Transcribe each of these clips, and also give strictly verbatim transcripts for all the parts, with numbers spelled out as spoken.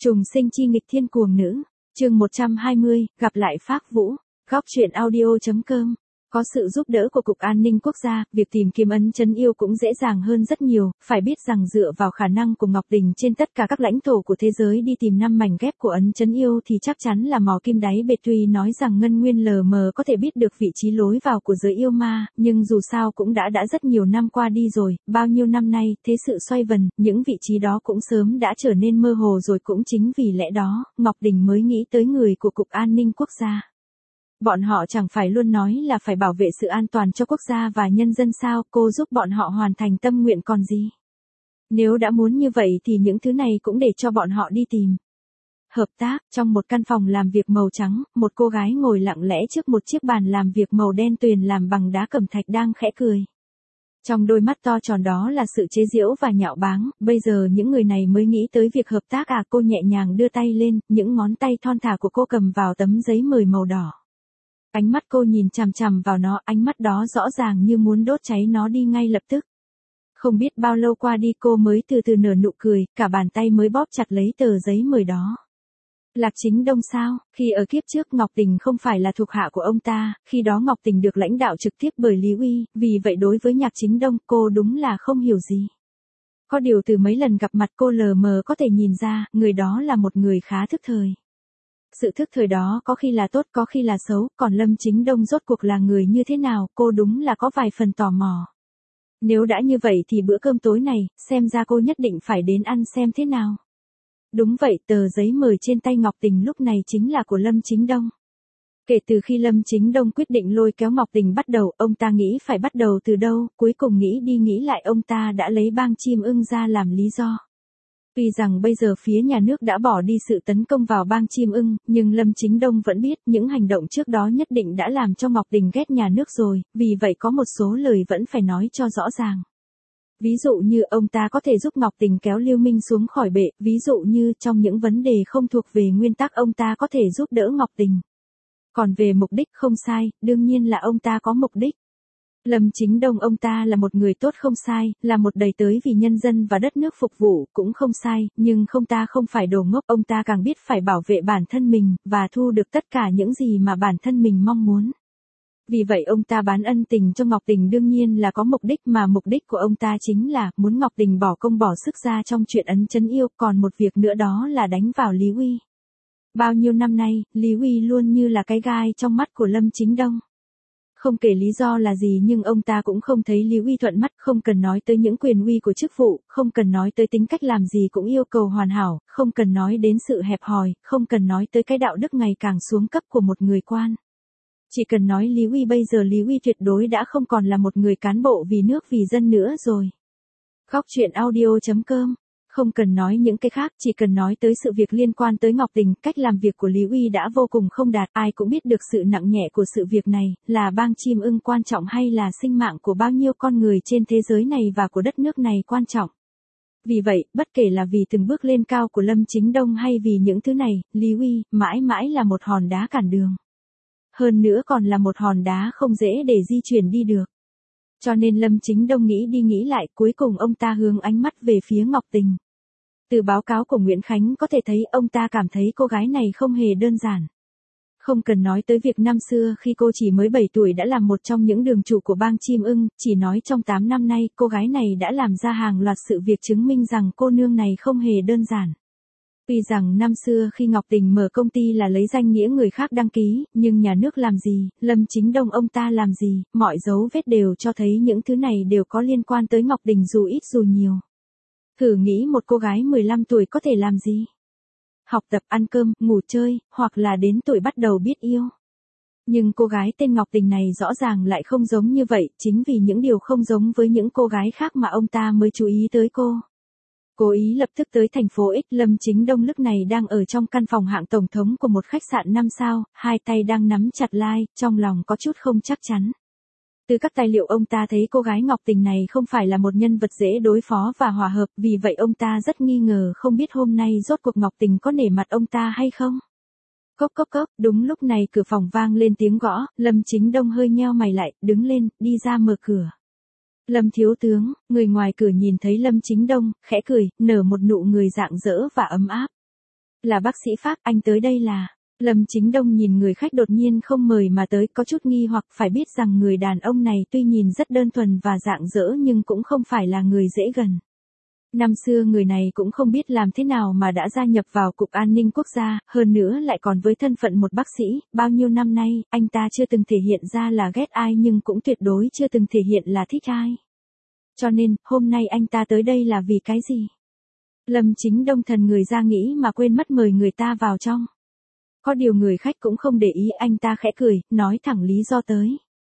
Trùng sinh chi nghịch thiên cuồng nữ, chương một trăm hai mươi, gặp lại Phác Vũ, góc truyện audio.com. Có sự giúp đỡ của Cục An ninh Quốc gia, việc tìm kiếm ấn trấn yêu cũng dễ dàng hơn rất nhiều, phải biết rằng dựa vào khả năng của Ngọc Đình trên tất cả các lãnh thổ của thế giới đi tìm năm mảnh ghép của ấn trấn yêu thì chắc chắn là mò kim đáy bể. Tuy nói rằng Ngân Nguyên lờ mờ có thể biết được vị trí lối vào của giới yêu ma, nhưng dù sao cũng đã đã rất nhiều năm qua đi rồi, bao nhiêu năm nay, thế sự xoay vần, những vị trí đó cũng sớm đã trở nên mơ hồ rồi. Cũng chính vì lẽ đó, Ngọc Đình mới nghĩ tới người của Cục An ninh Quốc gia. Bọn họ chẳng phải luôn nói là phải bảo vệ sự an toàn cho quốc gia và nhân dân sao, cô giúp bọn họ hoàn thành tâm nguyện còn gì. Nếu đã muốn như vậy thì những thứ này cũng để cho bọn họ đi tìm. Hợp tác, trong một căn phòng làm việc màu trắng, một cô gái ngồi lặng lẽ trước một chiếc bàn làm việc màu đen tuyền làm bằng đá cẩm thạch đang khẽ cười. Trong đôi mắt to tròn đó là sự chế giễu và nhạo báng, bây giờ những người này mới nghĩ tới việc hợp tác à. Cô nhẹ nhàng đưa tay lên, những ngón tay thon thả của cô cầm vào tấm giấy mời màu đỏ. Ánh mắt cô nhìn chằm chằm vào nó, ánh mắt đó rõ ràng như muốn đốt cháy nó đi ngay lập tức. Không biết bao lâu qua đi cô mới từ từ nở nụ cười, cả bàn tay mới bóp chặt lấy tờ giấy mời đó. Lạc Chính Đông sao? Khi ở kiếp trước Ngọc Tình không phải là thuộc hạ của ông ta, khi đó Ngọc Tình được lãnh đạo trực tiếp bởi Lý Uy, vì vậy đối với Nhạc Chính Đông cô đúng là không hiểu gì. Có điều từ mấy lần gặp mặt cô lờ mờ có thể nhìn ra, người đó là một người khá thức thời. Sự thức thời đó có khi là tốt có khi là xấu, còn Lâm Chính Đông rốt cuộc là người như thế nào, cô đúng là có vài phần tò mò. Nếu đã như vậy thì bữa cơm tối này, xem ra cô nhất định phải đến ăn xem thế nào. Đúng vậy, tờ giấy mời trên tay Ngọc Tình lúc này chính là của Lâm Chính Đông. Kể từ khi Lâm Chính Đông quyết định lôi kéo Ngọc Tình bắt đầu, ông ta nghĩ phải bắt đầu từ đâu, cuối cùng nghĩ đi nghĩ lại ông ta đã lấy bang chim ưng ra làm lý do. Tuy rằng bây giờ phía nhà nước đã bỏ đi sự tấn công vào bang chim ưng, nhưng Lâm Chính Đông vẫn biết những hành động trước đó nhất định đã làm cho Ngọc Đình ghét nhà nước rồi, vì vậy có một số lời vẫn phải nói cho rõ ràng. Ví dụ như ông ta có thể giúp Ngọc Tình kéo Lưu Minh xuống khỏi bệ, ví dụ như trong những vấn đề không thuộc về nguyên tắc ông ta có thể giúp đỡ Ngọc Tình. Còn về mục đích không sai, đương nhiên là ông ta có mục đích. Lâm Chính Đông ông ta là một người tốt không sai, là một đầy tớ vì nhân dân và đất nước phục vụ, cũng không sai, nhưng không ta không phải đồ ngốc, ông ta càng biết phải bảo vệ bản thân mình, và thu được tất cả những gì mà bản thân mình mong muốn. Vì vậy ông ta bán ân tình cho Ngọc Tình đương nhiên là có mục đích, mà mục đích của ông ta chính là muốn Ngọc Tình bỏ công bỏ sức ra trong chuyện ấn trấn yêu, còn một việc nữa đó là đánh vào Lý Uy. Bao nhiêu năm nay, Lý Uy luôn như là cái gai trong mắt của Lâm Chính Đông. Không kể lý do là gì nhưng ông ta cũng không thấy Lý Uy thuận mắt, không cần nói tới những quyền uy của chức vụ, không cần nói tới tính cách làm gì cũng yêu cầu hoàn hảo, không cần nói đến sự hẹp hòi, không cần nói tới cái đạo đức ngày càng xuống cấp của một người quan. Chỉ cần nói Lý Uy bây giờ Lý Uy tuyệt đối đã không còn là một người cán bộ vì nước vì dân nữa rồi. Góc truyện audio.com. Không cần nói những cái khác, chỉ cần nói tới sự việc liên quan tới Ngọc Tình, cách làm việc của Lý Uy đã vô cùng không đạt, ai cũng biết được sự nặng nhẹ của sự việc này, là bang chim ưng quan trọng hay là sinh mạng của bao nhiêu con người trên thế giới này và của đất nước này quan trọng. Vì vậy, bất kể là vì từng bước lên cao của Lâm Chính Đông hay vì những thứ này, Lý Uy, mãi mãi là một hòn đá cản đường. Hơn nữa còn là một hòn đá không dễ để di chuyển đi được. Cho nên Lâm Chính Đông nghĩ đi nghĩ lại, cuối cùng ông ta hướng ánh mắt về phía Ngọc Tình. Từ báo cáo của Nguyễn Khánh có thể thấy ông ta cảm thấy cô gái này không hề đơn giản. Không cần nói tới việc năm xưa khi cô chỉ mới bảy tuổi đã làm một trong những đường chủ của bang chim ưng, chỉ nói trong tám năm nay cô gái này đã làm ra hàng loạt sự việc chứng minh rằng cô nương này không hề đơn giản. Tuy rằng năm xưa khi Ngọc Tình mở công ty là lấy danh nghĩa người khác đăng ký, nhưng nhà nước làm gì, Lâm Chính Đông ông ta làm gì, mọi dấu vết đều cho thấy những thứ này đều có liên quan tới Ngọc Tình dù ít dù nhiều. Thử nghĩ một cô gái mười lăm tuổi có thể làm gì? Học tập, ăn cơm, ngủ chơi, hoặc là đến tuổi bắt đầu biết yêu. Nhưng cô gái tên Ngọc Tình này rõ ràng lại không giống như vậy, chính vì những điều không giống với những cô gái khác mà ông ta mới chú ý tới cô. Cố ý lập tức tới thành phố X, Lâm Chính Đông lúc này đang ở trong căn phòng hạng tổng thống của một khách sạn năm sao, hai tay đang nắm chặt lai, trong lòng có chút không chắc chắn. Từ các tài liệu ông ta thấy cô gái Ngọc Tình này không phải là một nhân vật dễ đối phó và hòa hợp, vì vậy ông ta rất nghi ngờ không biết hôm nay rốt cuộc Ngọc Tình có nể mặt ông ta hay không. Cốc cốc cốc, đúng lúc này cửa phòng vang lên tiếng gõ, Lâm Chính Đông hơi nheo mày lại, đứng lên, đi ra mở cửa. Lâm thiếu tướng, người ngoài cửa nhìn thấy Lâm Chính Đông, khẽ cười, nở một nụ người rạng rỡ và ấm áp. Là bác sĩ Phác, anh tới đây là... Lâm Chính Đông nhìn người khách đột nhiên không mời mà tới, có chút nghi hoặc, phải biết rằng người đàn ông này tuy nhìn rất đơn thuần và rạng rỡ nhưng cũng không phải là người dễ gần. Năm xưa người này cũng không biết làm thế nào mà đã gia nhập vào Cục An ninh Quốc gia, hơn nữa lại còn với thân phận một bác sĩ, bao nhiêu năm nay, anh ta chưa từng thể hiện ra là ghét ai nhưng cũng tuyệt đối chưa từng thể hiện là thích ai. Cho nên, hôm nay anh ta tới đây là vì cái gì? Lâm Chính Đông thần người ra nghĩ mà quên mất mời người ta vào trong. Có điều người khách cũng không để ý, anh ta khẽ cười, nói thẳng lý do tới.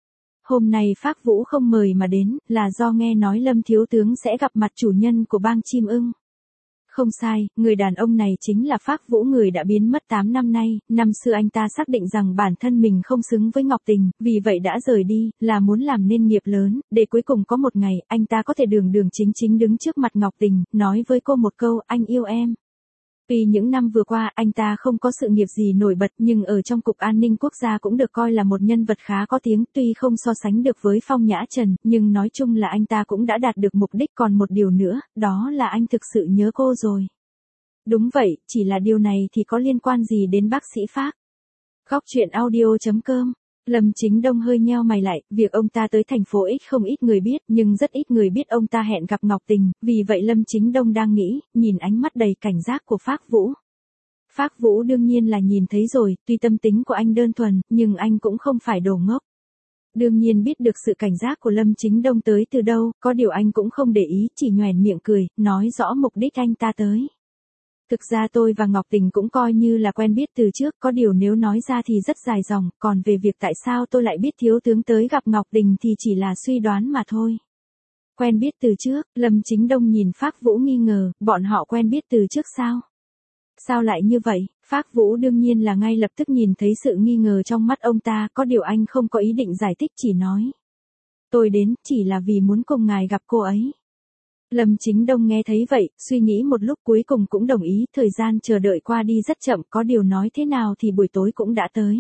Hôm nay Phác Vũ không mời mà đến, là do nghe nói Lâm thiếu tướng sẽ gặp mặt chủ nhân của bang Chim Ưng. Không sai, người đàn ông này chính là Phác Vũ, người đã biến mất tám năm nay, năm xưa anh ta xác định rằng bản thân mình không xứng với Ngọc Tình, vì vậy đã rời đi, là muốn làm nên nghiệp lớn, để cuối cùng có một ngày, anh ta có thể đường đường chính chính đứng trước mặt Ngọc Tình, nói với cô một câu, anh yêu em. Vì những năm vừa qua, anh ta không có sự nghiệp gì nổi bật nhưng ở trong Cục An ninh Quốc gia cũng được coi là một nhân vật khá có tiếng, tuy không so sánh được với Phong Nhã Trần, nhưng nói chung là anh ta cũng đã đạt được mục đích. Còn một điều nữa, đó là anh thực sự nhớ cô rồi. Đúng vậy, chỉ là điều này thì có liên quan gì đến bác sĩ Phác? Góc truyện audio chấm com. Lâm Chính Đông hơi nheo mày lại, việc ông ta tới thành phố X không ít người biết, nhưng rất ít người biết ông ta hẹn gặp Ngọc Tình, vì vậy Lâm Chính Đông đang nghĩ, nhìn ánh mắt đầy cảnh giác của Phác Vũ. Phác Vũ đương nhiên là nhìn thấy rồi, tuy tâm tính của anh đơn thuần, nhưng anh cũng không phải đồ ngốc. Đương nhiên biết được sự cảnh giác của Lâm Chính Đông tới từ đâu, có điều anh cũng không để ý, chỉ nhoẻn miệng cười, nói rõ mục đích anh ta tới. Thực ra tôi và Ngọc Tình cũng coi như là quen biết từ trước, có điều nếu nói ra thì rất dài dòng, còn về việc tại sao tôi lại biết thiếu tướng tới gặp Ngọc Tình thì chỉ là suy đoán mà thôi. Quen biết từ trước, Lâm Chính Đông nhìn Phác Vũ nghi ngờ, bọn họ quen biết từ trước sao? Sao lại như vậy? Phác Vũ đương nhiên là ngay lập tức nhìn thấy sự nghi ngờ trong mắt ông ta, có điều anh không có ý định giải thích, chỉ nói. Tôi đến, chỉ là vì muốn cùng ngài gặp cô ấy. Lâm Chính Đông nghe thấy vậy, suy nghĩ một lúc cuối cùng cũng đồng ý, thời gian chờ đợi qua đi rất chậm, có điều nói thế nào thì buổi tối cũng đã tới.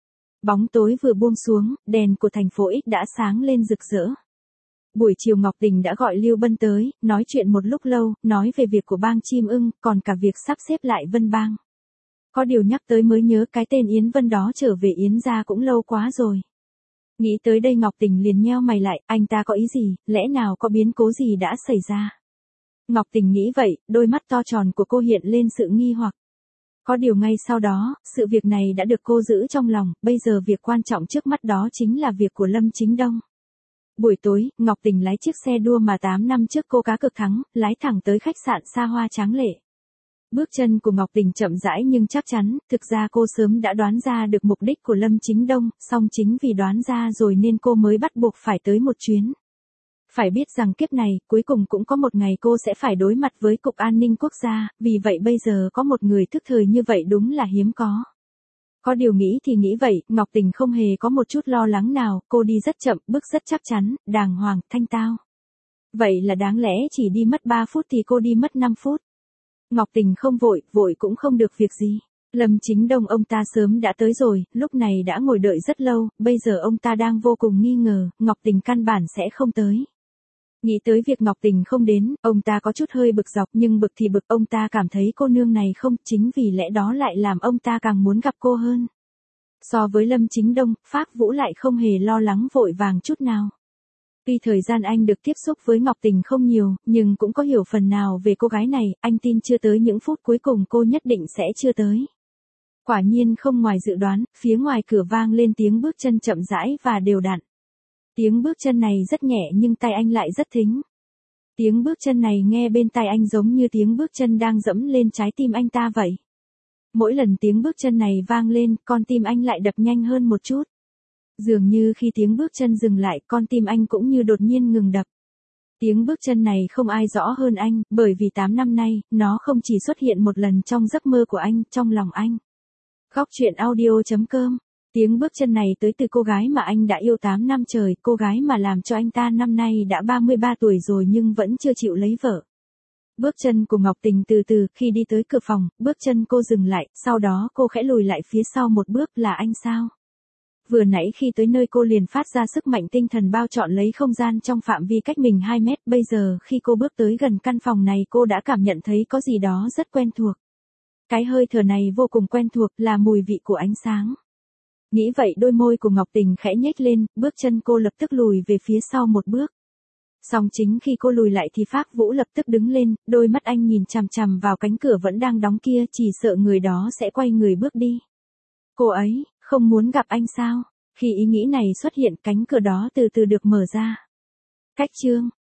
Bóng tối vừa buông xuống, đèn của thành phố X đã sáng lên rực rỡ. Buổi chiều Ngọc Tình đã gọi Lưu Bân tới, nói chuyện một lúc lâu, nói về việc của bang Chim Ưng, còn cả việc sắp xếp lại Vân Bang. Có điều nhắc tới mới nhớ cái tên Yến Vân đó trở về Yến gia cũng lâu quá rồi. Nghĩ tới đây Ngọc Tình liền nheo mày lại, anh ta có ý gì, lẽ nào có biến cố gì đã xảy ra? Ngọc Tình nghĩ vậy, đôi mắt to tròn của cô hiện lên sự nghi hoặc. Có điều ngay sau đó, sự việc này đã được cô giữ trong lòng, bây giờ việc quan trọng trước mắt đó chính là việc của Lâm Chính Đông. Buổi tối, Ngọc Tình lái chiếc xe đua mà tám năm trước cô cá cược thắng, lái thẳng tới khách sạn xa hoa tráng lệ. Bước chân của Ngọc Tình chậm rãi nhưng chắc chắn, thực ra cô sớm đã đoán ra được mục đích của Lâm Chính Đông, song chính vì đoán ra rồi nên cô mới bắt buộc phải tới một chuyến. Phải biết rằng kiếp này, cuối cùng cũng có một ngày cô sẽ phải đối mặt với Cục An ninh Quốc gia, vì vậy bây giờ có một người thức thời như vậy đúng là hiếm có. Có điều nghĩ thì nghĩ vậy, Ngọc Tình không hề có một chút lo lắng nào, cô đi rất chậm, bước rất chắc chắn, đàng hoàng, thanh tao. Vậy là đáng lẽ chỉ đi mất ba phút thì cô đi mất năm phút. Ngọc Tình không vội, vội cũng không được việc gì. Lâm Chính Đông ông ta sớm đã tới rồi, lúc này đã ngồi đợi rất lâu, bây giờ ông ta đang vô cùng nghi ngờ, Ngọc Tình căn bản sẽ không tới. Nghĩ tới việc Ngọc Tình không đến, ông ta có chút hơi bực dọc, nhưng bực thì bực, ông ta cảm thấy cô nương này không, chính vì lẽ đó lại làm ông ta càng muốn gặp cô hơn. So với Lâm Chính Đông, Phác Vũ lại không hề lo lắng vội vàng chút nào. Tuy thời gian anh được tiếp xúc với Ngọc Tình không nhiều, nhưng cũng có hiểu phần nào về cô gái này, anh tin chưa tới những phút cuối cùng cô nhất định sẽ chưa tới. Quả nhiên không ngoài dự đoán, phía ngoài cửa vang lên tiếng bước chân chậm rãi và đều đặn. Tiếng bước chân này rất nhẹ nhưng tai anh lại rất thính. Tiếng bước chân này nghe bên tai anh giống như tiếng bước chân đang dẫm lên trái tim anh ta vậy. Mỗi lần tiếng bước chân này vang lên, con tim anh lại đập nhanh hơn một chút. Dường như khi tiếng bước chân dừng lại, con tim anh cũng như đột nhiên ngừng đập. Tiếng bước chân này không ai rõ hơn anh, bởi vì tám năm nay, nó không chỉ xuất hiện một lần trong giấc mơ của anh, trong lòng anh. Góc truyện audio chấm com. Tiếng bước chân này tới từ cô gái mà anh đã yêu tám năm trời, cô gái mà làm cho anh ta năm nay đã ba mươi ba tuổi rồi nhưng vẫn chưa chịu lấy vợ. Bước chân của Ngọc Tình từ từ, khi đi tới cửa phòng, bước chân cô dừng lại, sau đó cô khẽ lùi lại phía sau một bước, là anh sao? Vừa nãy khi tới nơi cô liền phát ra sức mạnh tinh thần bao trọn lấy không gian trong phạm vi cách mình hai mét, bây giờ khi cô bước tới gần căn phòng này cô đã cảm nhận thấy có gì đó rất quen thuộc. Cái hơi thở này vô cùng quen thuộc, là mùi vị của ánh sáng. Nghĩ vậy đôi môi của Ngọc Tình khẽ nhếch lên, bước chân cô lập tức lùi về phía sau một bước. Song chính khi cô lùi lại thì Phác Vũ lập tức đứng lên, đôi mắt anh nhìn chằm chằm vào cánh cửa vẫn đang đóng kia, chỉ sợ người đó sẽ quay người bước đi. Cô ấy, không muốn gặp anh sao? Khi ý nghĩ này xuất hiện, cánh cửa đó từ từ được mở ra. Cách chương